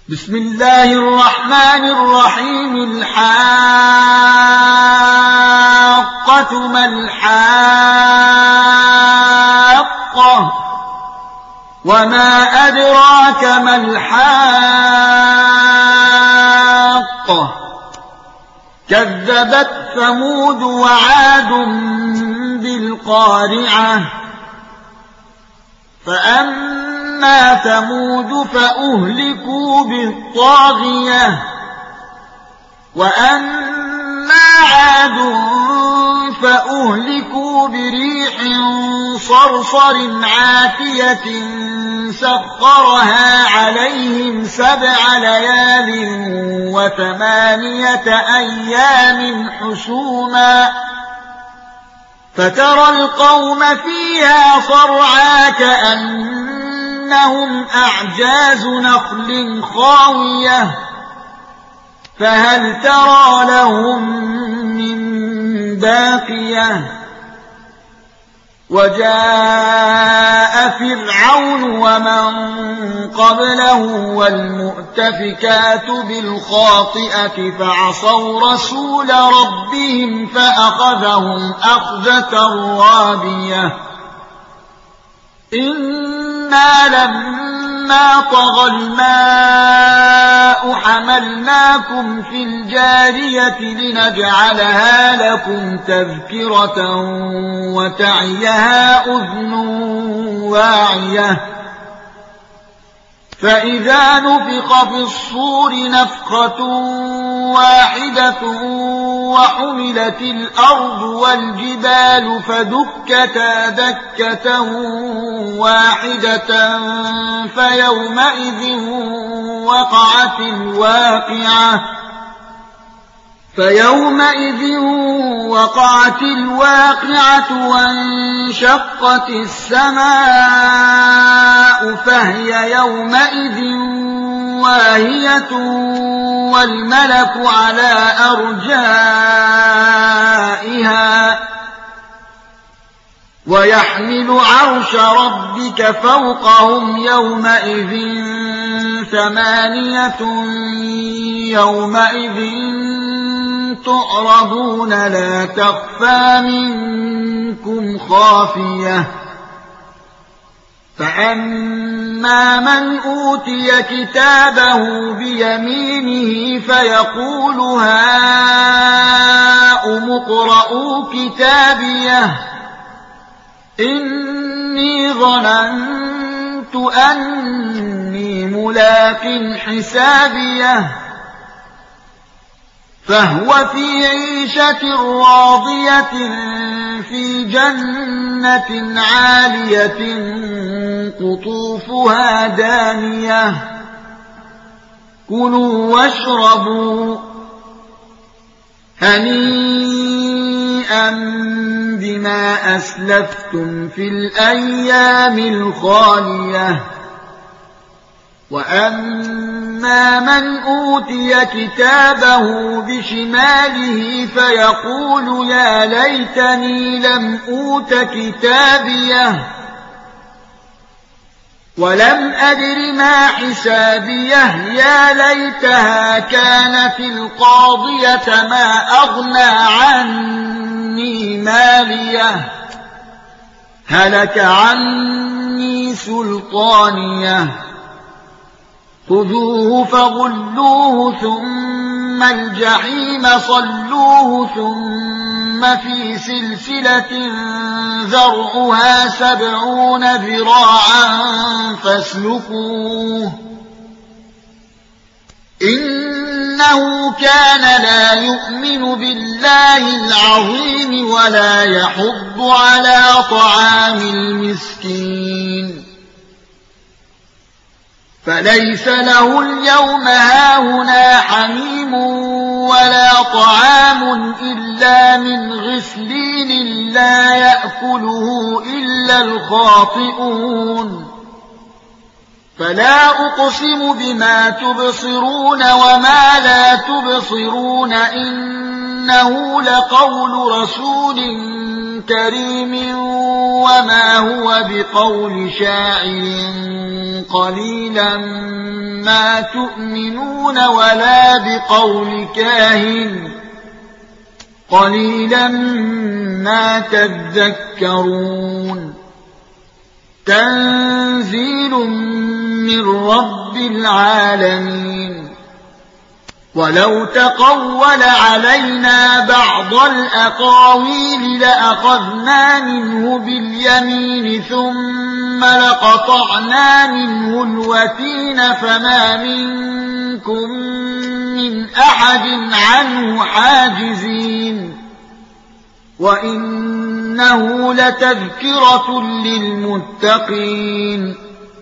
بسم الله الرحمن الرحيم. الحاقة ما الحاقة وما أدراك ما الحاقة كذبت ثمود وعاد بالقارعة فأما ثمود فأهلكوا بالطاغية وأما عاد فأهلكوا بريح صرصر عاتية سخرها عليهم 7 ليال و8 أيام حسوما فترى القوم فيها صرعى كأنهم أعجاز نخل خاوية فهل ترى لهم من باقية وجاء فرعون ومن قبله والمؤتفكات بالخاطئة فعصوا رسول ربهم فأخذهم أخذة رابية إنا لما طغى الماء حملناكم في الجارية لنجعلها لكم تذكرة وتعيها أذن واعية فإذا نفخ في الصور نفخة واحدة وحملت الأرض والجبال فدكتا دكة واحدة فيومئذ وقعت الواقعة وانشقت السماء فهي يومئذ واهية والملك على أرجائها ويحمل عرش ربك فوقهم يومئذ 8 يومئذ تعرضون لا تخفى منكم خافية فأما من أوتي كتابه بيمينه فيقول هاؤم اقرءوا كتابيه إني ظننت أني ملاق حسابيه فهو في عيشة راضية في جنة عالية قطوفها دانية كلوا واشربوا هنيئا بما أسلفتم في الأيام الخالية وأما من أوتي كتابه بشماله فيقول يا ليتني لم أوت كتابيه ولم أدر ما حسابيه يا ليتها كانت القاضية ما أغنى عني ماليه هلك عني سلطانيه خذوه فغلوه ثم الجحيم صلوه ثم في سلسلة ذرعها 70 ذراعا فاسلكوه إنه كان لا يؤمن بالله العظيم ولا يحض على طعام المسكين فليس له اليوم هاهنا حميم ولا طعام إلا من غسلين لا يأكله إلا الخاطئون فلا أقسم بما تبصرون وما لا تبصرون إنه لقول رسول كريم وما هو بقول شاعر قليلا ما تؤمنون ولا بقول كاهن قليلا ما تذكرون تنزيل من رب العالمين ولو تقول علينا بعض الأقاويل لأخذنا منه باليمين ثم لقطعنا منه الوتين فما منكم من أحد عنه حاجزين وإنه لتذكرة للمتقين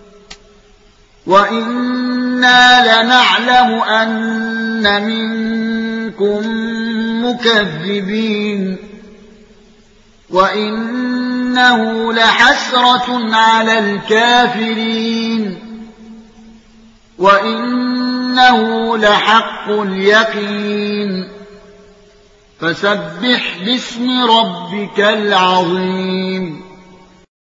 وإنا لنعلم أن منكم مكذبين وإنه لحسرة على الكافرين وإنه لحق اليقين فسبح باسم ربك العظيم